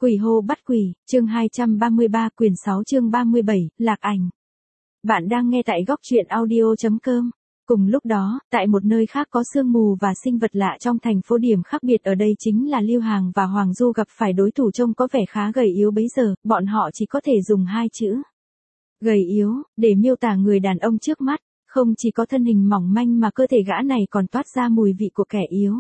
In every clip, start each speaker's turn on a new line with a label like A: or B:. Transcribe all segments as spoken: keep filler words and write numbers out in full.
A: Quỷ hô bắt quỷ, chương hai trăm ba mươi ba, quyển sáu chương ba mươi bảy, Lạc Ảnh. Bạn đang nghe tại góc truyện audio chấm com. Cùng lúc đó, tại một nơi khác có sương mù và sinh vật lạ trong thành phố, điểm khác biệt ở đây chính là Lưu Hàng và Hoàng Du gặp phải đối thủ trông có vẻ khá gầy yếu bấy giờ, bọn họ chỉ có thể dùng hai chữ gầy yếu để miêu tả người đàn ông trước mắt, không chỉ có thân hình mỏng manh mà cơ thể gã này còn toát ra mùi vị của kẻ yếu.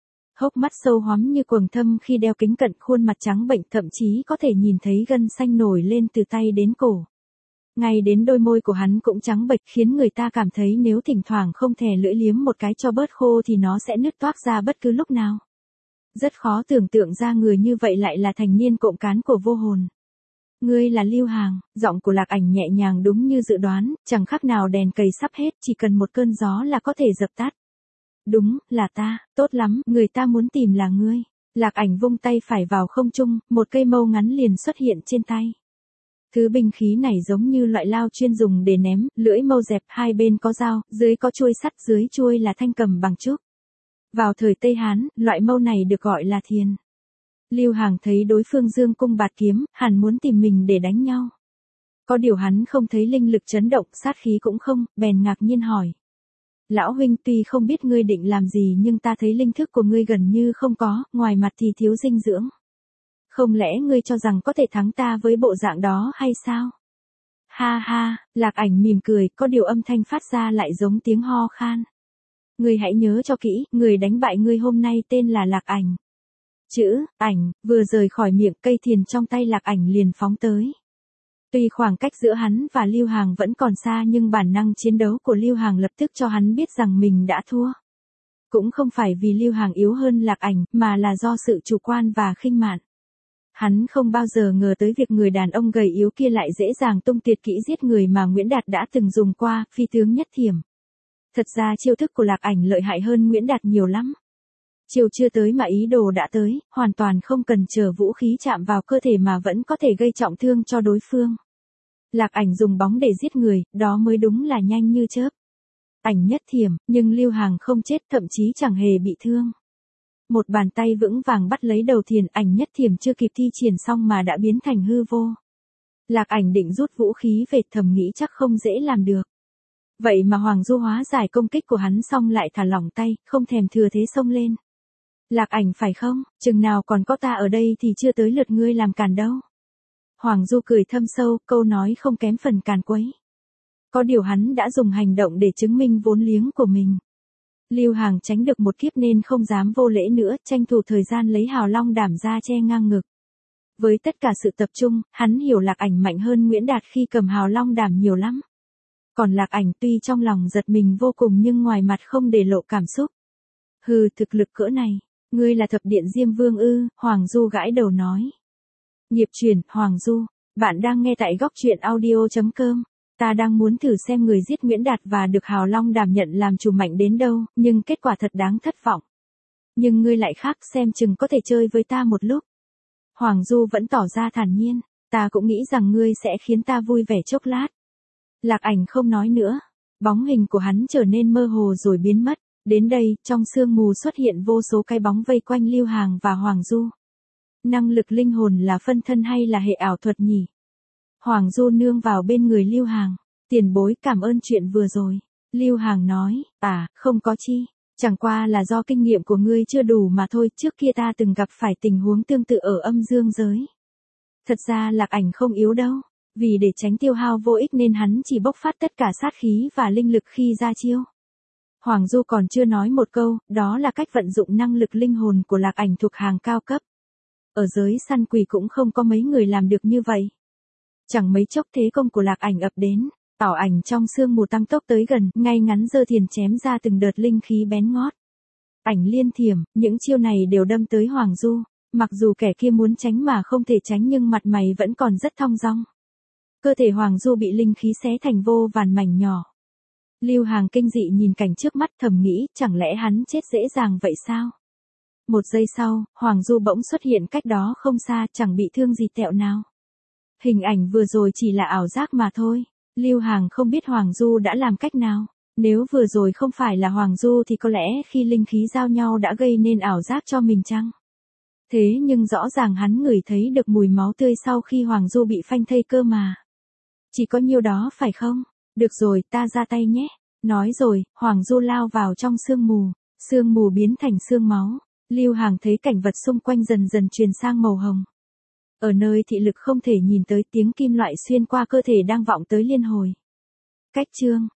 A: Hốc mắt sâu hoắm như quầng thâm khi đeo kính cận, khuôn mặt trắng bệnh thậm chí có thể nhìn thấy gân xanh nổi lên từ tay đến cổ. Ngay đến đôi môi của hắn cũng trắng bệch khiến người ta cảm thấy nếu thỉnh thoảng không thè lưỡi liếm một cái cho bớt khô thì nó sẽ nứt toác ra bất cứ lúc nào. Rất khó tưởng tượng ra người như vậy lại là thành niên cộng cán của vô hồn. Ngươi là Lưu Hàng, giọng của Lạc Ảnh nhẹ nhàng đúng như dự đoán, chẳng khác nào đèn cầy sắp hết, chỉ cần một cơn gió là có thể dập tắt. Đúng, là ta, tốt lắm, người ta muốn tìm là ngươi. Lạc Ảnh vung tay phải vào không trung, một cây mâu ngắn liền xuất hiện trên tay. Thứ binh khí này giống như loại lao chuyên dùng để ném, lưỡi mâu dẹp, hai bên có dao, dưới có chuôi sắt, dưới chuôi là thanh cầm bằng trúc. Vào thời Tây Hán, loại mâu này được gọi là thiền. Lưu Hàng thấy đối phương dương cung bạt kiếm, hẳn muốn tìm mình để đánh nhau. Có điều hắn không thấy linh lực chấn động, sát khí cũng không, bèn ngạc nhiên hỏi. Lão huynh, tuy không biết ngươi định làm gì nhưng ta thấy linh thức của ngươi gần như không có, ngoài mặt thì thiếu dinh dưỡng. Không lẽ ngươi cho rằng có thể thắng ta với bộ dạng đó hay sao? Ha ha, Lạc Ảnh mỉm cười, có điều âm thanh phát ra lại giống tiếng ho khan. Ngươi hãy nhớ cho kỹ, người đánh bại ngươi hôm nay tên là Lạc Ảnh. Chữ ảnh vừa rời khỏi miệng, cây thiền trong tay Lạc Ảnh liền phóng tới. Tuy khoảng cách giữa hắn và Lưu Hàng vẫn còn xa nhưng bản năng chiến đấu của Lưu Hàng lập tức cho hắn biết rằng mình đã thua. Cũng không phải vì Lưu Hàng yếu hơn Lạc Ảnh, mà là do sự chủ quan và khinh mạn. Hắn không bao giờ ngờ tới việc người đàn ông gầy yếu kia lại dễ dàng tung tuyệt kỹ giết người mà Nguyễn Đạt đã từng dùng qua, phi tướng nhất thiểm. Thật ra chiêu thức của Lạc Ảnh lợi hại hơn Nguyễn Đạt nhiều lắm. Chiều chưa tới mà ý đồ đã tới, hoàn toàn không cần chờ vũ khí chạm vào cơ thể mà vẫn có thể gây trọng thương cho đối phương. Lạc Ảnh dùng bóng để giết người, đó mới đúng là nhanh như chớp. Ảnh nhất thiểm, nhưng Lưu Hàng không chết, thậm chí chẳng hề bị thương. Một bàn tay vững vàng bắt lấy đầu thiền, ảnh nhất thiểm chưa kịp thi triển xong mà đã biến thành hư vô. Lạc Ảnh định rút vũ khí về, thầm nghĩ chắc không dễ làm được. Vậy mà Hoàng Du hóa giải công kích của hắn xong lại thả lỏng tay, không thèm thừa thế xông lên. Lạc Ảnh phải không, chừng nào còn có ta ở đây thì chưa tới lượt ngươi làm cản đâu. Hoàng Du cười thâm sâu, câu nói không kém phần càn quấy. Có điều hắn đã dùng hành động để chứng minh vốn liếng của mình. Lưu Hàng tránh được một kiếp nên không dám vô lễ nữa, tranh thủ thời gian lấy hào long đảm ra che ngang ngực. Với tất cả sự tập trung, hắn hiểu Lạc Ảnh mạnh hơn Nguyễn Đạt khi cầm hào long đảm nhiều lắm. Còn Lạc Ảnh tuy trong lòng giật mình vô cùng nhưng ngoài mặt không để lộ cảm xúc. Hừ, thực lực cỡ này, ngươi là thập điện Diêm Vương ư? Hoàng Du gãi đầu nói. Nghiệp truyền, Hoàng Du, bạn đang nghe tại góc truyện audio chấm com. Ta đang muốn thử xem người giết Nguyễn Đạt và được hào long đảm nhận làm chủ mạnh đến đâu, nhưng kết quả thật đáng thất vọng. Nhưng ngươi lại khác, xem chừng có thể chơi với ta một lúc. Hoàng Du vẫn tỏ ra thản nhiên, ta cũng nghĩ rằng ngươi sẽ khiến ta vui vẻ chốc lát. Lạc Ảnh không nói nữa, bóng hình của hắn trở nên mơ hồ rồi biến mất. Đến đây, trong sương mù xuất hiện vô số cái bóng vây quanh Lưu Hàng và Hoàng Du. Năng lực linh hồn là phân thân hay là hệ ảo thuật nhỉ? Hoàng Du nương vào bên người Lưu Hàng. Tiền bối, cảm ơn chuyện vừa rồi. Lưu Hàng nói, à, không có chi. Chẳng qua là do kinh nghiệm của ngươi chưa đủ mà thôi, trước kia ta từng gặp phải tình huống tương tự ở âm dương giới. Thật ra Lạc Ảnh không yếu đâu. Vì để tránh tiêu hao vô ích nên hắn chỉ bộc phát tất cả sát khí và linh lực khi ra chiêu. Hoàng Du còn chưa nói một câu, đó là cách vận dụng năng lực linh hồn của Lạc Ảnh thuộc hàng cao cấp. Ở giới săn quỷ cũng không có mấy người làm được như vậy. Chẳng mấy chốc thế công của Lạc Ảnh ập đến, ảo ảnh trong sương mù tăng tốc tới gần, ngay ngắn giơ thiền chém ra từng đợt linh khí bén ngót. Ảnh liên thiểm, những chiêu này đều đâm tới Hoàng Du, mặc dù kẻ kia muốn tránh mà không thể tránh nhưng mặt mày vẫn còn rất thong dong. Cơ thể Hoàng Du bị linh khí xé thành vô vàn mảnh nhỏ. Lưu Hàng kinh dị nhìn cảnh trước mắt, thầm nghĩ, chẳng lẽ hắn chết dễ dàng vậy sao? Một giây sau, Hoàng Du bỗng xuất hiện cách đó không xa, chẳng bị thương gì tẹo nào. Hình ảnh vừa rồi chỉ là ảo giác mà thôi. Lưu Hàng không biết Hoàng Du đã làm cách nào. Nếu vừa rồi không phải là Hoàng Du thì có lẽ khi linh khí giao nhau đã gây nên ảo giác cho mình chăng? Thế nhưng rõ ràng hắn ngửi thấy được mùi máu tươi sau khi Hoàng Du bị phanh thây cơ mà. Chỉ có nhiêu đó phải không? Được rồi, ta ra tay nhé. Nói rồi, Hoàng Du lao vào trong sương mù. Sương mù biến thành sương máu. Lưu Hàng thấy cảnh vật xung quanh dần dần chuyển sang màu hồng. Ở nơi thị lực không thể nhìn tới, tiếng kim loại xuyên qua cơ thể đang vọng tới liên hồi. Cách chương